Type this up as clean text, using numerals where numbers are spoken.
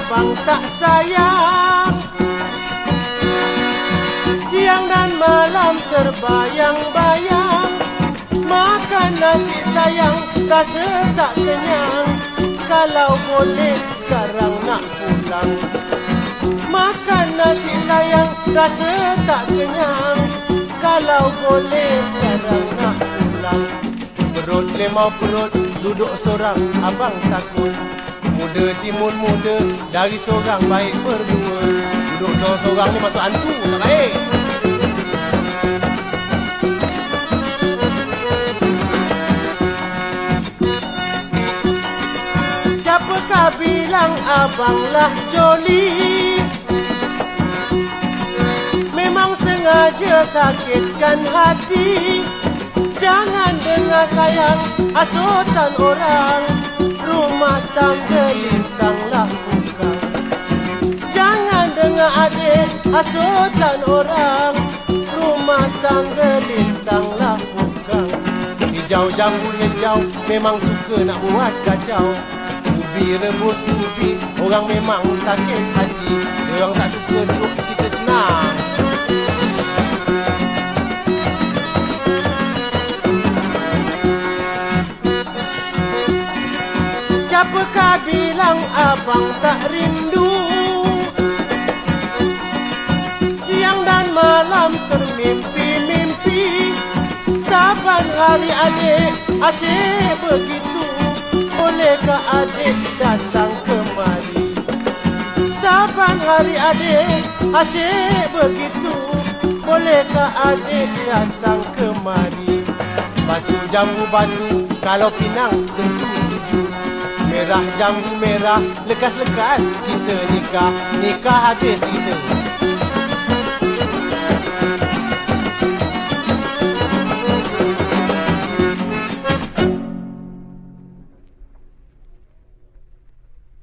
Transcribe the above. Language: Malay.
abang tak sayang. Siang dan malam terbayang-bayang, makan nasi sayang rasa tak kenyang. Kalau boleh sekarang nak pulang. Makan nasi sayang rasa tak kenyang. Kalau boleh sekarang nak pulang. Perut lemau perut, duduk sorang abang takut. Muda timun muda, dari sorang baik berdua. Duduk sorang-sorang ni masuk hantu, tak baik. Siapakah bilang abang lah joli? Memang sengaja sakitkan hati. Jangan dengar sayang hasutan orang, rumah tangga lintanglah bukan. Jangan dengar adik hasutan orang, rumah tangga lintanglah bukan. Hijau jambu hijau memang suka nak buat kacau. Ubi rebus ubi, orang memang sakit hati. Orang tak suka duduk sekitar senang. Siapakah bilang abang tak rindu? Siang dan malam termimpi-mimpi. Saban hari adik asyik begitu. Bolehkah adik datang kemari? Saban hari adik asyik begitu. Bolehkah adik datang kemari? Batu jambu batu, kalau pinang tentu tuju. Merah jambu merah, lekas-lekas kita nikah. Nikah habis kita.